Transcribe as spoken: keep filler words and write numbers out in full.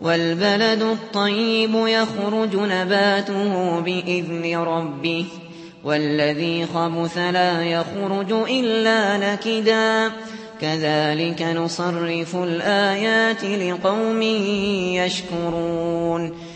وَالْبَلَدُ الطَّيِّبُ يَخْرُجُ نَبَاتُهُ بِإِذْنِ رَبِّهِ وَالَّذِي خَبُثَ لَا يَخْرُجُ إِلَّا نَكِدًا ۚ كَذَٰلِكَ نُصَرِّفُ الْآيَاتِ لِقَوْمٍ يَشْكُرُونَ